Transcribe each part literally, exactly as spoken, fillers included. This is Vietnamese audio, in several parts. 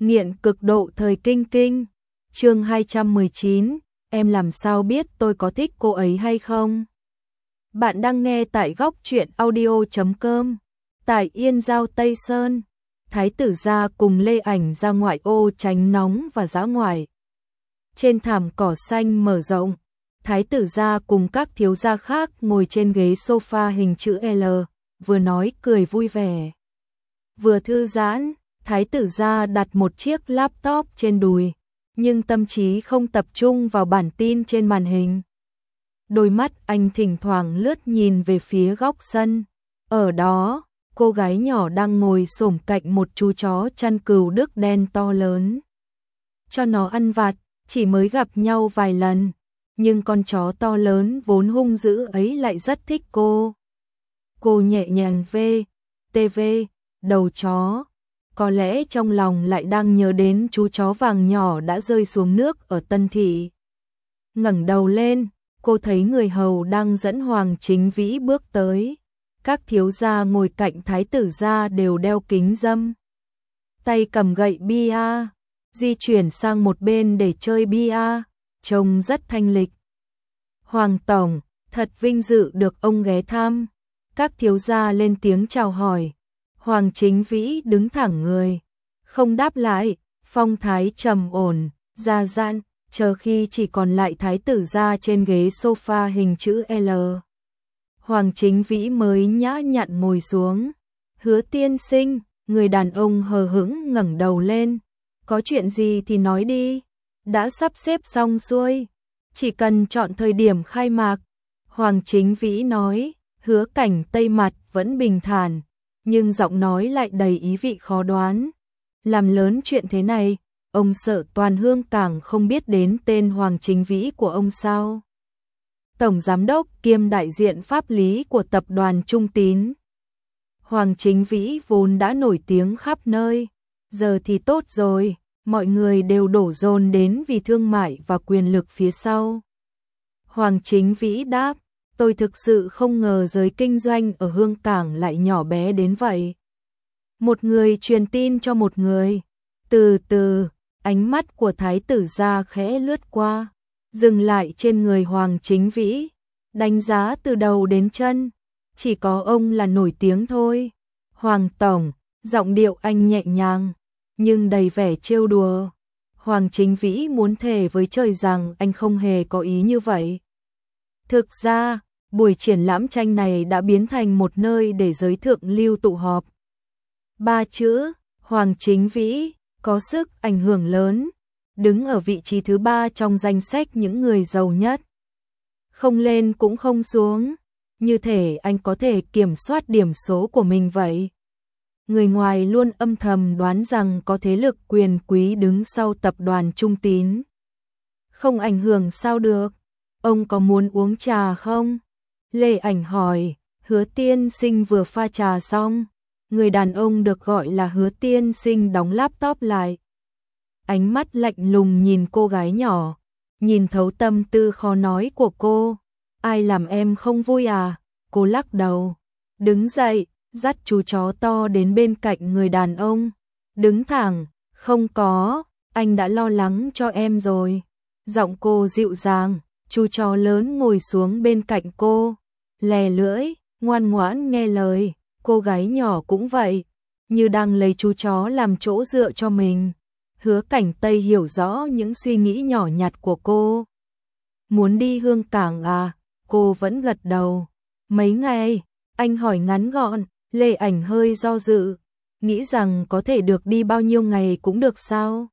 Nghiện cực độ thời kinh kinh. Chương hai trăm mười chín, em làm sao biết tôi có thích cô ấy hay không? Bạn đang nghe tại góc truyện audio chấm com. Tại Yên Giao Tây Sơn, Thái tử gia cùng Lê Ảnh ra ngoại ô tránh nóng và dã ngoại. Trên thảm cỏ xanh mở rộng, Thái tử gia cùng các thiếu gia khác ngồi trên ghế sofa hình chữ L, vừa nói cười vui vẻ, vừa thư giãn. Thái tử gia đặt một chiếc laptop trên đùi, nhưng tâm trí không tập trung vào bản tin trên màn hình. Đôi mắt anh thỉnh thoảng lướt nhìn về phía góc sân. Ở đó, cô gái nhỏ đang ngồi xổm cạnh một chú chó chăn cừu Đức đen to lớn. Cho nó ăn vặt, chỉ mới gặp nhau vài lần, nhưng con chó to lớn vốn hung dữ ấy lại rất thích cô. Cô nhẹ nhàng vê, tê vê, đầu chó. Có lẽ trong lòng lại đang nhớ đến chú chó vàng nhỏ đã rơi xuống nước ở Tân Thị. Ngẩng đầu lên, cô thấy người hầu đang dẫn Hoàng Chính Vĩ bước tới. Các thiếu gia ngồi cạnh thái tử gia đều đeo kính râm, tay cầm gậy bia, di chuyển sang một bên để chơi bia, trông rất thanh lịch. Hoàng tổng, thật vinh dự được ông ghé thăm. Các thiếu gia lên tiếng chào hỏi. Hoàng Chính Vĩ đứng thẳng người, không đáp lại, phong thái trầm ổn, gia dặn, chờ khi chỉ còn lại thái tử gia trên ghế sofa hình chữ L. Hoàng Chính Vĩ mới nhã nhặn ngồi xuống. Hứa tiên sinh, người đàn ông hờ hững ngẩng đầu lên. Có chuyện gì thì nói đi, đã sắp xếp xong xuôi, chỉ cần chọn thời điểm khai mạc. Hoàng Chính Vĩ nói. Hứa Cảnh Tây mặt vẫn bình thản, nhưng giọng nói lại đầy ý vị khó đoán. Làm lớn chuyện thế này, ông sợ toàn Hương Cảng không biết đến tên Hoàng Chính Vĩ của ông sao? Tổng giám đốc kiêm đại diện pháp lý của tập đoàn Trung Tín. Hoàng Chính Vĩ vốn đã nổi tiếng khắp nơi, giờ thì tốt rồi, mọi người đều đổ dồn đến vì thương mại và quyền lực phía sau. Hoàng Chính Vĩ đáp, tôi thực sự không ngờ giới kinh doanh ở Hương Cảng lại nhỏ bé đến vậy. Một người truyền tin cho một người. Từ từ, ánh mắt của thái tử gia khẽ lướt qua, dừng lại trên người Hoàng Chính Vĩ, đánh giá từ đầu đến chân. Chỉ có ông là nổi tiếng thôi. Hoàng tổng, giọng điệu anh nhẹ nhàng, nhưng đầy vẻ trêu đùa. Hoàng Chính Vĩ muốn thề với trời rằng anh không hề có ý như vậy. Thực ra, buổi triển lãm tranh này đã biến thành một nơi để giới thượng lưu tụ họp. Ba chữ, Hoàng Chính Vĩ, có sức ảnh hưởng lớn, đứng ở vị trí thứ ba trong danh sách những người giàu nhất. Không lên cũng không xuống, như thể anh có thể kiểm soát điểm số của mình vậy. Người ngoài luôn âm thầm đoán rằng có thế lực quyền quý đứng sau tập đoàn Trung Tín. Không ảnh hưởng sao được, ông có muốn uống trà không? Lê Ảnh hỏi. Hứa tiên sinh vừa pha trà xong. Người đàn ông được gọi là Hứa tiên sinh đóng laptop lại. Ánh mắt lạnh lùng nhìn cô gái nhỏ, nhìn thấu tâm tư khó nói của cô. Ai làm em không vui à? Cô lắc đầu, đứng dậy, dắt chú chó to đến bên cạnh người đàn ông. Đứng thẳng, không có, anh đã lo lắng cho em rồi. Giọng cô dịu dàng, chú chó lớn ngồi xuống bên cạnh cô. Lè lưỡi, ngoan ngoãn nghe lời, cô gái nhỏ cũng vậy, như đang lấy chú chó làm chỗ dựa cho mình. Hứa Cảnh Tây hiểu rõ những suy nghĩ nhỏ nhặt của cô. Muốn đi Hương Cảng à? Cô vẫn gật đầu. Mấy ngày? Anh hỏi ngắn gọn. Lê Ảnh hơi do dự, nghĩ rằng có thể được đi bao nhiêu ngày cũng được sao?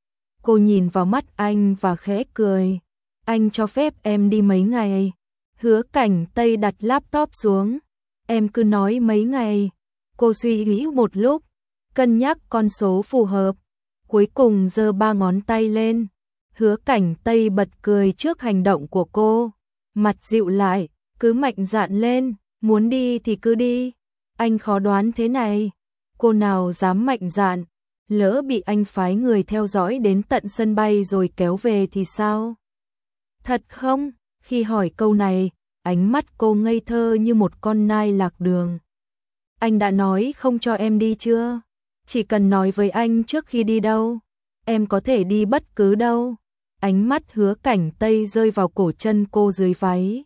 Cô nhìn vào mắt anh và khẽ cười. Anh cho phép em đi mấy ngày? Hứa Cảnh Tây đặt laptop xuống. Em cứ nói mấy ngày. Cô suy nghĩ một lúc, cân nhắc con số phù hợp, cuối cùng giơ ba ngón tay lên. Hứa Cảnh Tây bật cười trước hành động của cô, mặt dịu lại, cứ mạnh dạn lên, muốn đi thì cứ đi. Anh khó đoán thế này, cô nào dám mạnh dạn, lỡ bị anh phái người theo dõi đến tận sân bay rồi kéo về thì sao? Thật không? Khi hỏi câu này, ánh mắt cô ngây thơ như một con nai lạc đường. Anh đã nói không cho em đi chưa? Chỉ cần nói với anh trước khi đi đâu, em có thể đi bất cứ đâu. Ánh mắt Hứa Cảnh Tây rơi vào cổ chân cô dưới váy.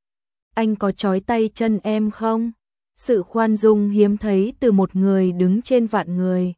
Anh có trói tay chân em không? Sự khoan dung hiếm thấy từ một người đứng trên vạn người.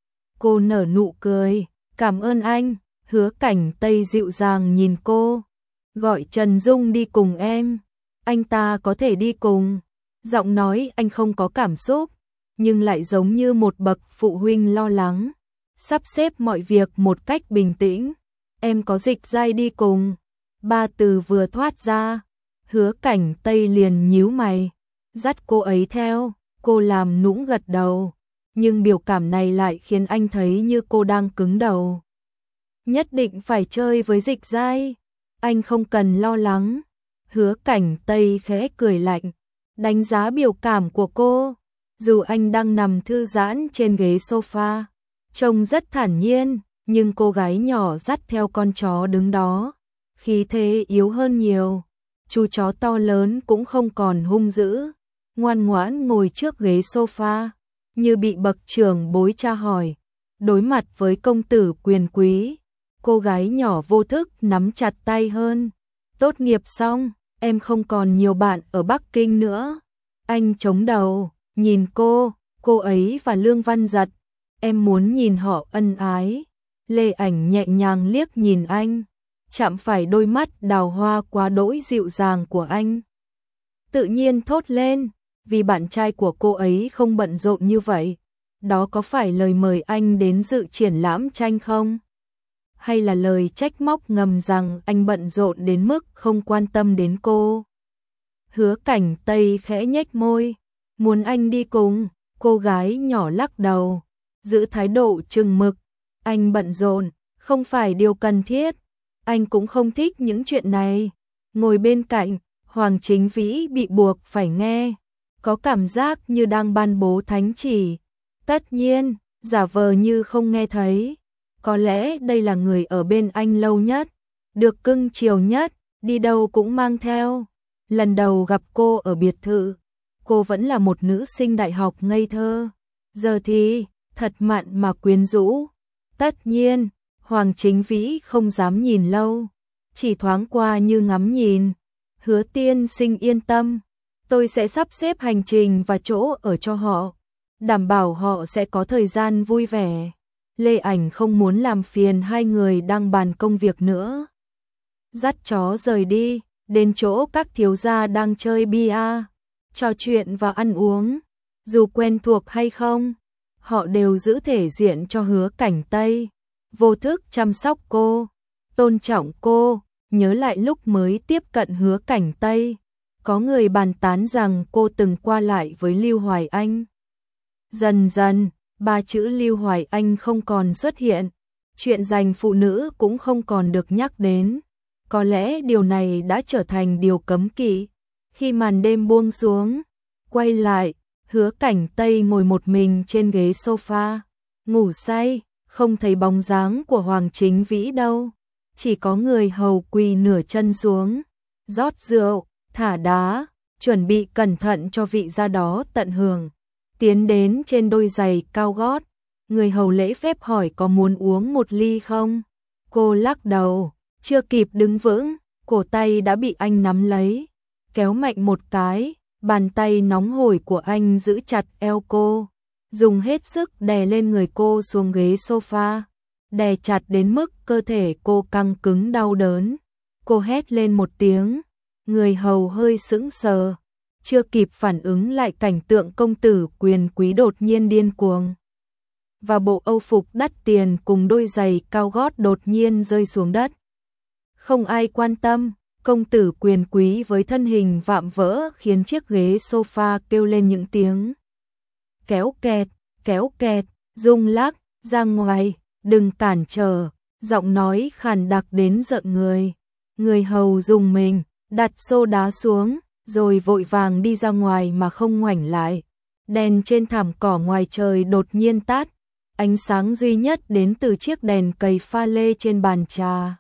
Cô nở nụ cười, cảm ơn anh. Hứa Cảnh Tây dịu dàng nhìn cô, gọi Trần Dung đi cùng em. Anh ta có thể đi cùng. Giọng nói anh không có cảm xúc, nhưng lại giống như một bậc phụ huynh lo lắng, sắp xếp mọi việc một cách bình tĩnh. Em có Dịch Giai đi cùng. Ba từ vừa thoát ra, Hứa Cảnh Tây liền nhíu mày, dắt cô ấy theo. Cô làm nũng gật đầu, nhưng biểu cảm này lại khiến anh thấy như cô đang cứng đầu. Nhất định phải chơi với Dịch Giai. Anh không cần lo lắng. Hứa Cảnh Tây khẽ cười lạnh, đánh giá biểu cảm của cô. Dù anh đang nằm thư giãn trên ghế sofa, trông rất thản nhiên, nhưng cô gái nhỏ dắt theo con chó đứng đó, khí thế yếu hơn nhiều. Chú chó to lớn cũng không còn hung dữ, ngoan ngoãn ngồi trước ghế sofa, như bị bậc trưởng bối tra hỏi. Đối mặt với công tử quyền quý, cô gái nhỏ vô thức nắm chặt tay hơn. Tốt nghiệp xong, em không còn nhiều bạn ở Bắc Kinh nữa. Anh chống đầu, nhìn cô, cô ấy và Lương Văn Giật. Em muốn nhìn họ ân ái. Lê Ảnh nhẹ nhàng liếc nhìn anh, chạm phải đôi mắt đào hoa quá đỗi dịu dàng của anh. Tự nhiên thốt lên, vì bạn trai của cô ấy không bận rộn như vậy. Đó có phải lời mời anh đến dự triển lãm tranh không? Hay là lời trách móc ngầm rằng anh bận rộn đến mức không quan tâm đến cô? Hứa Cảnh Tây khẽ nhếch môi, muốn anh đi cùng. Cô gái nhỏ lắc đầu, giữ thái độ chừng mực. Anh bận rộn, không phải điều cần thiết. Anh cũng không thích những chuyện này. Ngồi bên cạnh, Hoàng Chính Vĩ bị buộc phải nghe, có cảm giác như đang ban bố thánh chỉ. Tất nhiên, giả vờ như không nghe thấy. Có lẽ đây là người ở bên anh lâu nhất, được cưng chiều nhất, đi đâu cũng mang theo. Lần đầu gặp cô ở biệt thự, cô vẫn là một nữ sinh đại học ngây thơ. Giờ thì, thật mặn mà quyến rũ. Tất nhiên, Hoàng Chính Vĩ không dám nhìn lâu, chỉ thoáng qua như ngắm nhìn. Hứa tiên sinh yên tâm, tôi sẽ sắp xếp hành trình và chỗ ở cho họ, đảm bảo họ sẽ có thời gian vui vẻ. Lê Ảnh không muốn làm phiền hai người đang bàn công việc nữa. Dắt chó rời đi, đến chỗ các thiếu gia đang chơi bia, trò chuyện và ăn uống. Dù quen thuộc hay không, họ đều giữ thể diện cho Hứa Cảnh Tây, vô thức chăm sóc cô, tôn trọng cô. Nhớ lại lúc mới tiếp cận Hứa Cảnh Tây, có người bàn tán rằng cô từng qua lại với Lưu Hoài Anh. Dần dần, ba chữ Lưu Hoài Anh không còn xuất hiện, chuyện giành phụ nữ cũng không còn được nhắc đến. Có lẽ điều này đã trở thành điều cấm kỵ. Khi màn đêm buông xuống, quay lại, Hứa Cảnh Tây ngồi một mình trên ghế sofa, ngủ say, không thấy bóng dáng của Hoàng Chính Vĩ đâu. Chỉ có người hầu quỳ nửa chân xuống, rót rượu, thả đá, chuẩn bị cẩn thận cho vị gia đó tận hưởng. Tiến đến trên đôi giày cao gót, người hầu lễ phép hỏi có muốn uống một ly không? Cô lắc đầu, chưa kịp đứng vững, cổ tay đã bị anh nắm lấy, kéo mạnh một cái, bàn tay nóng hổi của anh giữ chặt eo cô, dùng hết sức đè lên người cô xuống ghế sofa, đè chặt đến mức cơ thể cô căng cứng đau đớn. Cô hét lên một tiếng, người hầu hơi sững sờ, chưa kịp phản ứng lại cảnh tượng công tử quyền quý đột nhiên điên cuồng, và bộ âu phục đắt tiền cùng đôi giày cao gót đột nhiên rơi xuống đất. Không ai quan tâm, công tử quyền quý với thân hình vạm vỡ khiến chiếc ghế sofa kêu lên những tiếng kéo kẹt, kéo kẹt, rung lắc, ra ngoài, đừng cản trở, giọng nói khàn đặc đến rợn người. Người hầu dùng mình, đặt xô đá xuống, rồi vội vàng đi ra ngoài mà không ngoảnh lại. Đèn trên thảm cỏ ngoài trời đột nhiên tắt, ánh sáng duy nhất đến từ chiếc đèn cầy pha lê trên bàn trà,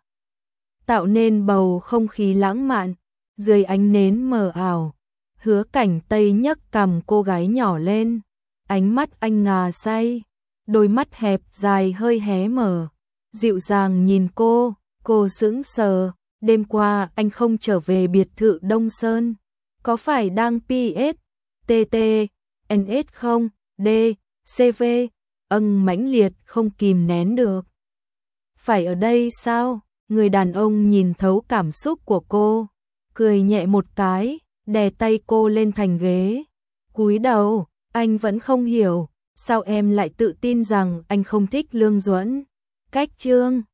tạo nên bầu không khí lãng mạn. Dưới ánh nến mờ ảo, Hứa Cảnh Tây nhấc cằm cô gái nhỏ lên, ánh mắt anh ngà say, đôi mắt hẹp dài hơi hé mở, dịu dàng nhìn cô, cô sững sờ, đêm qua anh không trở về biệt thự Đông Sơn, có phải đang pê ét, tê tê, en ét không, D, xê vê, âng mãnh liệt không kìm nén được. Phải ở đây sao? Người đàn ông nhìn thấu cảm xúc của cô, cười nhẹ một cái, đè tay cô lên thành ghế, cúi đầu, anh vẫn không hiểu, sao em lại tự tin rằng anh không thích Lương Duẫn. Cách chương